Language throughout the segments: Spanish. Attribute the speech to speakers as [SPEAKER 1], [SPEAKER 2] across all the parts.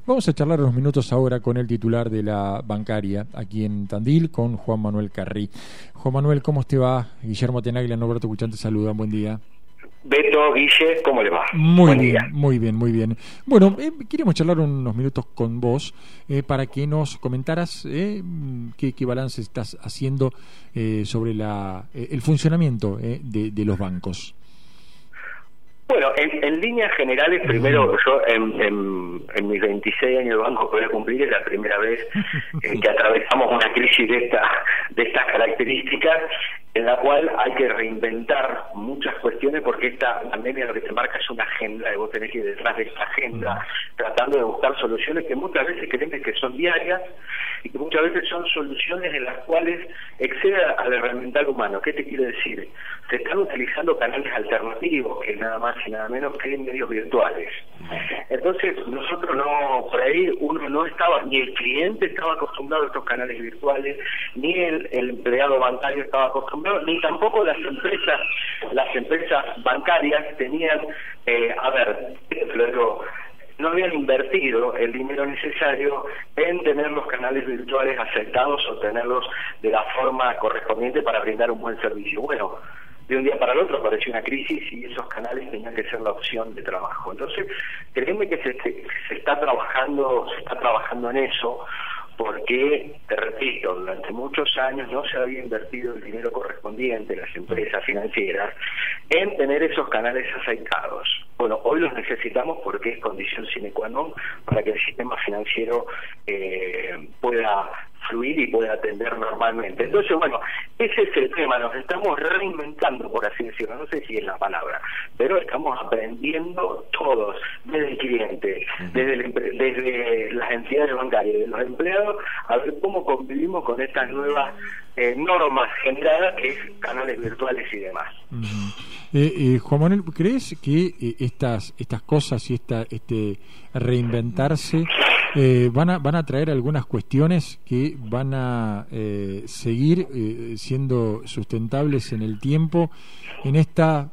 [SPEAKER 1] Vamos a charlar unos minutos ahora con el titular de la bancaria aquí en Tandil, con Juan Manuel Carri. Juan Manuel, ¿cómo te va? Guillermo Tenaglia, Norberto Cuchán te saludan, buen día.
[SPEAKER 2] Beto, Guille, ¿cómo le va?
[SPEAKER 1] Muy
[SPEAKER 2] Buen
[SPEAKER 1] bien,
[SPEAKER 2] día.
[SPEAKER 1] muy bien, muy bien. Bueno, queríamos charlar unos minutos con vos para que nos comentaras qué balance estás haciendo sobre el funcionamiento de los bancos.
[SPEAKER 2] Bueno, en líneas generales, primero yo en mis 26 años de banco que voy a cumplir es la primera vez que atravesamos una crisis de estas características, en la cual hay que reinventar muchas cuestiones, porque esta pandemia lo que te marca es una agenda, y vos tenés que ir detrás de esta agenda tratando de buscar soluciones que muchas veces creemos que son diarias y que muchas veces son soluciones en las cuales excede al herramental humano. ¿Qué te quiero decir? Se están utilizando canales alternativos, que nada más y nada menos que medios virtuales. Entonces nosotros por ahí uno no estaba, ni el cliente estaba acostumbrado a estos canales virtuales, ni el empleado bancario estaba acostumbrado, ni tampoco las empresas bancarias tenían, no habían invertido el dinero necesario en tener los canales virtuales aceptados o tenerlos de la forma correspondiente para brindar un buen servicio. Bueno, de un día para el otro apareció una crisis y esos canales tenían que ser la opción de trabajo. Entonces, créeme que se está trabajando en eso, porque, te repito, durante muchos años no se había invertido el dinero correspondiente en las empresas financieras en tener esos canales aceitados. Bueno, hoy los necesitamos porque es condición sine qua non para que el sistema financiero pueda fluir y pueda atender normalmente. Entonces, bueno, ese es el tema, nos estamos reinventando, por así decirlo, no sé si es la palabra, pero estamos aprendiendo todos, desde el cliente, desde las entidades bancarias, de los empleados, a ver cómo convivimos con estas nuevas normas generadas, que es canales virtuales y demás.
[SPEAKER 1] Juan Manuel, ¿crees que estas cosas y este reinventarse van a traer algunas cuestiones que van a seguir siendo sustentables en el tiempo, en esta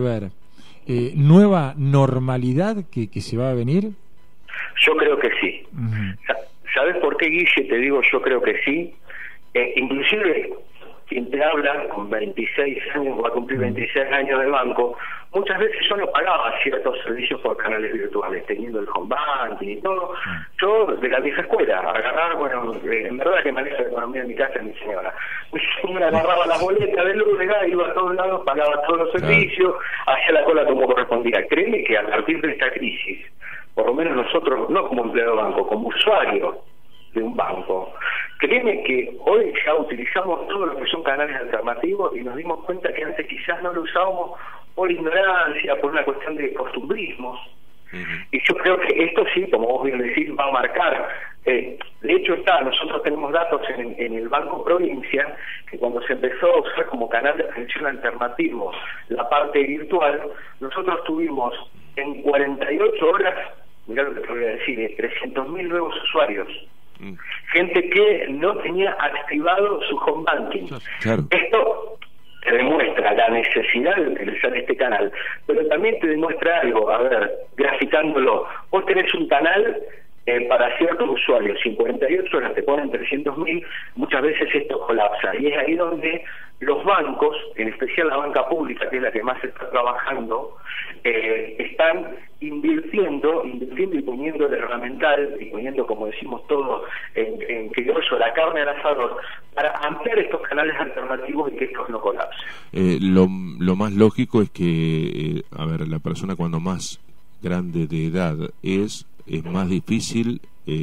[SPEAKER 1] nueva normalidad que se va a venir?
[SPEAKER 2] Yo creo que sí. ¿Sabes por qué, Guille? Te digo, yo creo que sí. Inclusive quien te habla con 26 años, va a cumplir 26 años de banco, muchas veces yo no pagaba ciertos servicios por canales virtuales, teniendo el home banking y todo. Yo, de la vieja escuela, en verdad que maneja la economía de mi casa mi señora. Mi señora agarraba las boletas del luz, iba a todos lados, pagaba todos los servicios, hacía la cola como correspondía. Créeme que a partir de esta crisis, por lo menos nosotros, no como empleado de banco, como usuario de un banco, créeme que hoy ya utilizamos todo lo que son canales alternativos y nos dimos cuenta que antes quizás no lo usábamos por ignorancia, por una cuestión de costumbrismos. Y yo creo que esto sí, como vos bien decís, va a marcar. De hecho nosotros tenemos datos en el Banco Provincia, que cuando se empezó a usar como canal de atención alternativo la parte virtual, nosotros tuvimos en 48 horas, mirá lo que te voy a decir, 300.000 nuevos usuarios. Gente que no tenía activado su home banking. Claro. Esto te demuestra la necesidad de utilizar este canal, pero también te demuestra algo, graficándolo. Vos tenés un canal para ciertos usuarios, 58 horas te ponen 300.000, muchas veces esto colapsa, y es ahí donde los bancos, en especial la banca pública, que es la que más está trabajando, están invirtiendo y poniendo el herramental y poniendo, como decimos todos en criollo, la carne al asador para ampliar estos canales alternativos y que estos no colapsen.
[SPEAKER 3] Lo más lógico es que la persona cuando más grande de edad es más difícil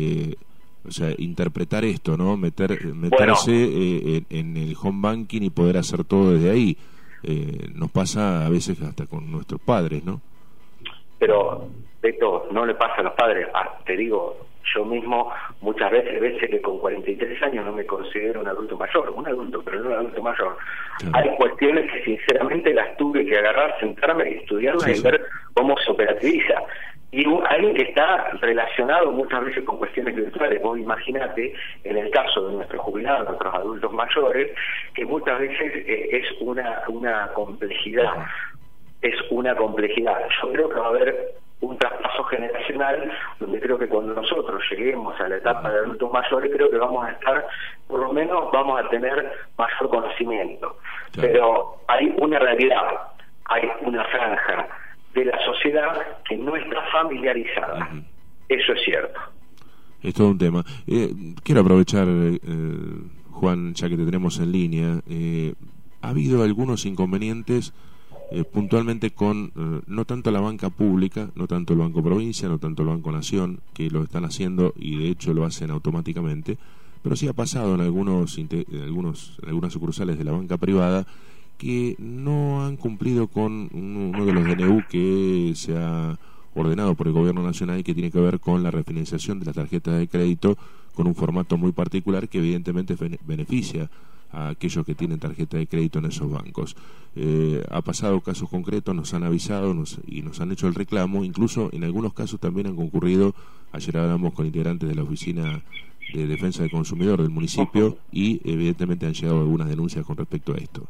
[SPEAKER 3] interpretar esto, ¿no? Meterse en el home banking y poder hacer todo desde ahí. Nos pasa a veces hasta con nuestros padres, ¿no?
[SPEAKER 2] Pero esto no le pasa a los padres. Te digo, yo mismo muchas veces que con 43 años no me considero un adulto mayor, un adulto, pero no un adulto mayor. Claro. Hay cuestiones que sinceramente las tuve que agarrar, sentarme y estudiarlas y ver cómo se operativiza. Y alguien que está relacionado muchas veces con cuestiones virtuales. Vos imaginate, en el caso de nuestros jubilados, nuestros adultos mayores, que muchas veces es una complejidad. Es una complejidad. Yo creo que va a haber un traspaso generacional, donde creo que cuando nosotros lleguemos a la etapa de adultos mayores, creo que vamos a estar, por lo menos vamos a tener mayor conocimiento. Claro. Pero hay una realidad, hay una franja de la sociedad que no está familiarizada. Eso es cierto.
[SPEAKER 3] Es todo un tema. Quiero aprovechar, Juan, ya que te tenemos en línea, ha habido algunos inconvenientes puntualmente con no tanto la banca pública, no tanto el Banco Provincia, no tanto el Banco Nación, que lo están haciendo y de hecho lo hacen automáticamente, pero sí ha pasado en algunas sucursales de la banca privada que no han cumplido con uno de los DNU que se ha ordenado por el Gobierno Nacional y que tiene que ver con la refinanciación de las tarjetas de crédito con un formato muy particular que evidentemente beneficia a aquellos que tienen tarjeta de crédito en esos bancos. Ha pasado casos concretos, nos han avisado y nos han hecho el reclamo, incluso en algunos casos también han concurrido, ayer hablamos con integrantes de la Oficina de Defensa del Consumidor del municipio y evidentemente han llegado algunas denuncias con respecto a esto.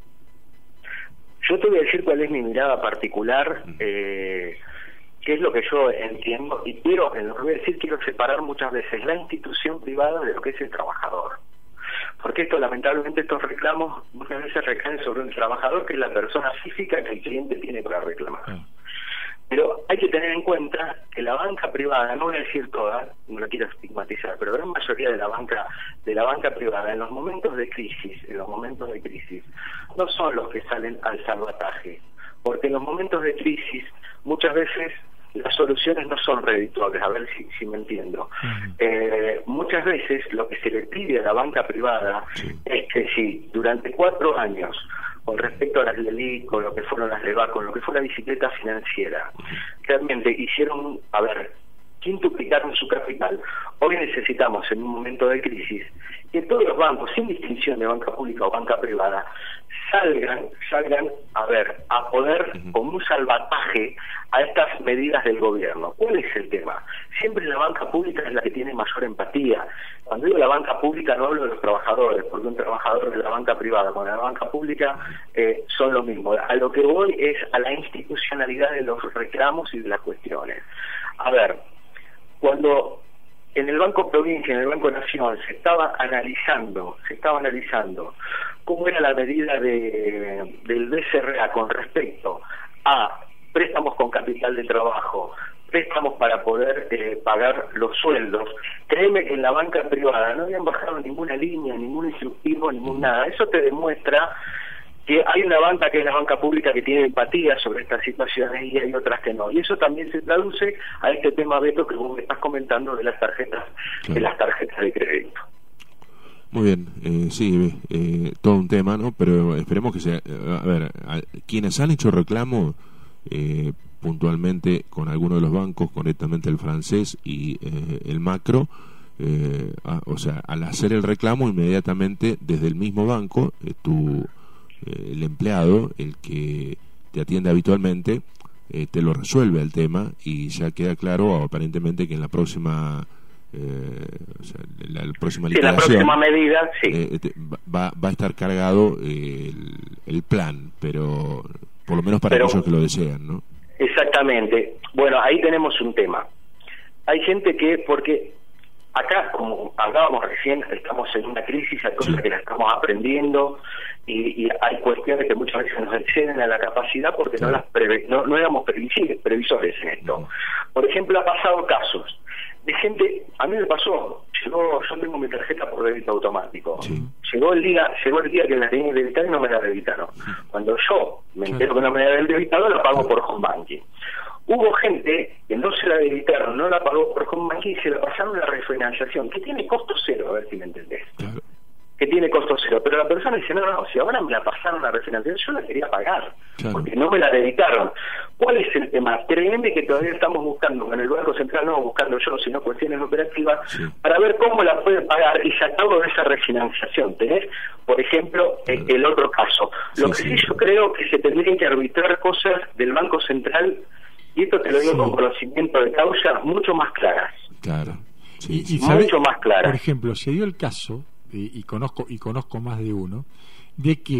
[SPEAKER 2] Yo te voy a decir cuál es mi mirada particular, qué es lo que yo entiendo, y quiero, en lo que voy a decir, quiero separar muchas veces la institución privada de lo que es el trabajador. Porque lamentablemente estos reclamos muchas veces recaen sobre un trabajador que es la persona física que el cliente tiene para reclamar. Pero hay que tener en cuenta que la banca privada, no voy a decir toda, no la quiero estigmatizar, pero la gran mayoría de la banca privada en los momentos de crisis, no son los que salen al salvataje, porque en los momentos de crisis muchas veces las soluciones no son redituables, a ver si me entiendo. Muchas veces lo que se le pide a la banca privada es que si durante 4 años, con respecto a las LELIC, con lo que fueron las LEVAC, con lo que fue la bicicleta financiera, realmente hicieron, quintuplicaron su capital. Hoy necesitamos, en un momento de crisis, que todos los bancos, sin distinción de banca pública o banca privada, salgan a poder como un salvataje a estas medidas del gobierno. ¿Cuál es el tema? Siempre la banca pública es la que tiene mayor empatía. Cuando digo la banca pública no hablo de los trabajadores, porque un trabajador de la banca privada con la banca pública son lo mismo. A lo que voy es a la institucionalidad de los reclamos y de las cuestiones. Cuando en el Banco Provincia, en el Banco Nación, se estaba analizando cómo era la medida del BCRA con respecto a préstamos con capital de trabajo, préstamos para poder pagar los sueldos, créeme que en la banca privada no habían bajado ninguna línea, ningún instructivo, ningún nada. Eso te demuestra que hay una banca que es la banca pública que tiene empatía sobre estas situaciones y hay otras que no. Y eso también se traduce a este tema, Beto, que vos me estás comentando de las tarjetas, de las tarjetas de crédito.
[SPEAKER 3] Muy bien, sí, todo un tema, ¿no? Pero esperemos que sea... quienes han hecho reclamo puntualmente con alguno de los bancos, correctamente el francés y el Macro, al hacer el reclamo inmediatamente desde el mismo banco, el empleado, el que te atiende habitualmente, te lo resuelve el tema y ya queda claro aparentemente que en la próxima la próxima
[SPEAKER 2] medida
[SPEAKER 3] va a estar cargado el plan, pero por lo menos para aquellos que lo desean, ¿no? Exactamente.
[SPEAKER 2] Bueno, ahí tenemos un tema. Hay gente porque acá, como hablábamos recién, estamos en una crisis, hay cosas que la estamos aprendiendo y hay cuestiones que muchas veces nos exceden a la capacidad porque no éramos previsores en esto. Por ejemplo, ha pasado casos de gente, a mí me pasó, yo tengo mi tarjeta por débito automático, llegó el día que la tenía que debitar y no me la debitaron. Cuando yo me entero que no me la habían debitado, la pago por home banking. Hubo gente que no se la debitaron, no la pagó por home banking y se la pasaron a la refinanciación, que tiene costo cero, a ver si me entendés. Que tiene costo cero, pero la persona dice, no, si ahora me la pasaron a la refinanciación, yo la quería pagar, porque no me la debitaron. ¿Cuál es el tema? Créeme que todavía estamos buscando, en el Banco Central no buscando yo, sino cuestiones operativas, para ver cómo la puede pagar y sacarlo de esa refinanciación. ¿Tenés, por ejemplo, el otro caso? Lo que sí yo creo que se tendrían que arbitrar cosas del Banco Central, y esto te lo digo con conocimiento de causa, mucho más claras.
[SPEAKER 1] Claro.
[SPEAKER 2] Y mucho más claras.
[SPEAKER 1] Por ejemplo, se dio el caso, y conozco más de uno, de que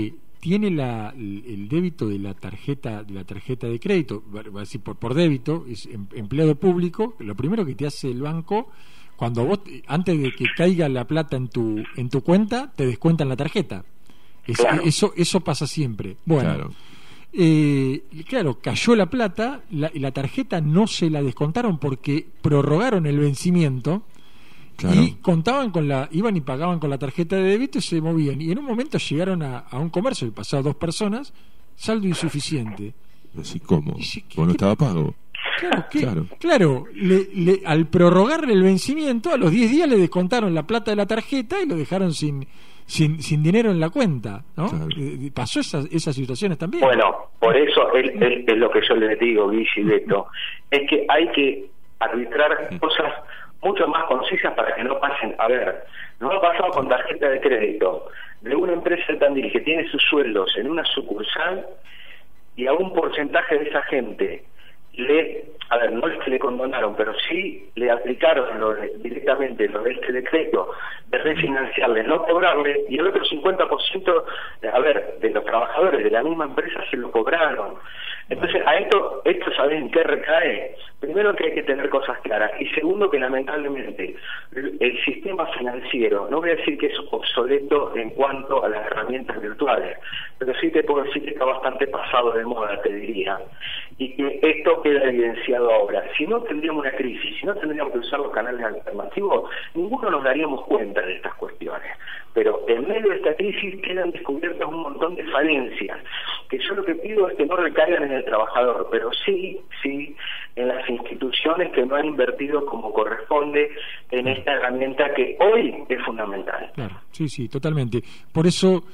[SPEAKER 1] tiene el débito de la tarjeta de crédito, va a decir por débito, es empleado público, lo primero que te hace el banco, cuando vos, antes de que caiga la plata en tu cuenta, te descuentan la tarjeta.
[SPEAKER 2] Claro.
[SPEAKER 1] Eso pasa siempre. Bueno, claro, cayó la plata, la tarjeta no se la descontaron porque prorrogaron el vencimiento. Claro. Y iban y pagaban con la tarjeta de débito y se movían. Y en un momento llegaron a un comercio y pasaron 2 personas, saldo insuficiente.
[SPEAKER 3] Así como, no estaba pago.
[SPEAKER 1] Claro, al prorrogar el vencimiento, a los 10 días le descontaron la plata de la tarjeta y lo dejaron sin dinero en la cuenta, ¿no? Claro. Pasó esas situaciones también.
[SPEAKER 2] Bueno, por eso es lo que yo les digo, Guille y Beto, es que hay que arbitrar cosas mucho más concisas para que no pasen. A ver, nos ha pasado con tarjeta de crédito de una empresa de Tandil que tiene sus sueldos en una sucursal y a un porcentaje de esa gente no es que le condonaron, pero sí le aplicaron directamente lo de este decreto de refinanciarle, no cobrarle, y el otro 50% de los trabajadores de la misma empresa se lo cobraron. Entonces, a esto ¿saben qué recae? Primero, que hay que tener cosas claras, y segundo, que lamentablemente el sistema financiero, no voy a decir que es obsoleto en cuanto a las herramientas virtuales, pero sí te puedo decir que está bastante pasado de moda, te diría, y que esto queda evidenciado ahora. Si no tendríamos una crisis, si no tendríamos que usar los canales alternativos, ninguno nos daríamos cuenta de estas cuestiones. Pero en medio de esta crisis quedan descubiertas un montón de falencias, que yo lo que pido es que no recaigan en el trabajador, pero sí en las instituciones que no han invertido como corresponde en esta herramienta que hoy es fundamental.
[SPEAKER 1] Claro, sí, totalmente. Por eso,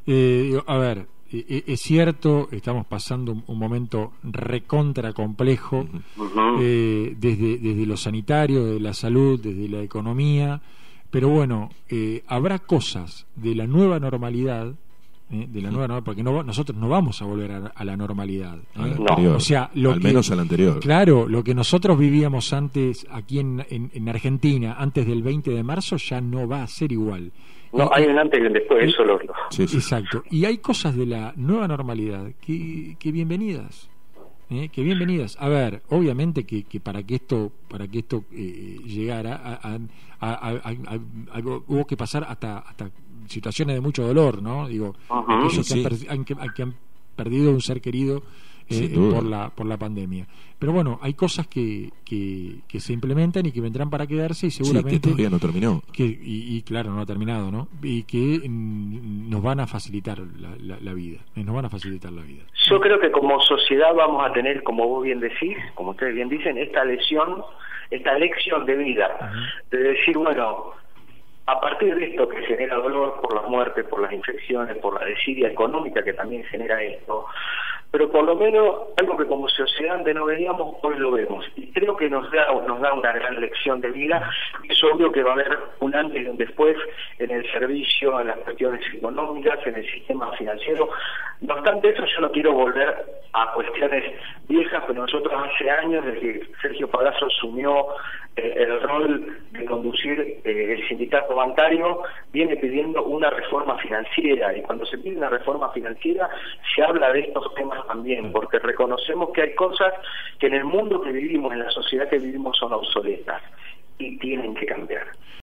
[SPEAKER 1] es cierto, estamos pasando un momento recontra complejo, desde lo sanitario, de la salud, desde la economía, pero bueno, habrá cosas de la nueva normalidad, porque nosotros no vamos a volver a la normalidad.
[SPEAKER 3] Anterior,
[SPEAKER 1] o sea,
[SPEAKER 3] al menos al anterior.
[SPEAKER 1] Claro, lo que nosotros vivíamos antes aquí en Argentina, antes del 20 de marzo, ya no va a ser igual.
[SPEAKER 2] No, hay un antes y un después, eso lo...
[SPEAKER 3] Sí.
[SPEAKER 1] Exacto. Y hay cosas de la nueva normalidad que bienvenidas. Que bienvenidas. A ver, obviamente que para que esto llegara hubo que pasar hasta situaciones de mucho dolor, ¿no? Digo, aquellos que han perdido un ser querido por la pandemia. Pero bueno, hay cosas que se implementan y que vendrán para quedarse y seguramente
[SPEAKER 3] que todavía no terminó.
[SPEAKER 1] Y claro, no ha terminado, ¿no? Y que nos van a facilitar la vida. Nos van a facilitar la vida.
[SPEAKER 2] Yo creo que como sociedad vamos a tener, como vos bien decís, como ustedes bien dicen, esta lección de vida, de decir, bueno, a partir de esto que genera dolor por las muertes, por las infecciones, por la desidia económica que también genera esto, pero por lo menos algo que como sociedad antes no veíamos, hoy lo vemos. Y creo que nos da una gran lección de vida. Es obvio que va a haber un antes y un después en el servicio, en las cuestiones económicas, en el sistema financiero. No obstante eso, yo no quiero volver a cuestiones viejas, pero nosotros hace años, desde que Sergio Palazzo asumió el rol de conducir el sindicato bancario, viene pidiendo una reforma financiera, y cuando se pide una reforma financiera se habla de estos temas también, porque reconocemos que hay cosas que en el mundo que vivimos, en la sociedad que vivimos, son obsoletas y tienen que cambiar.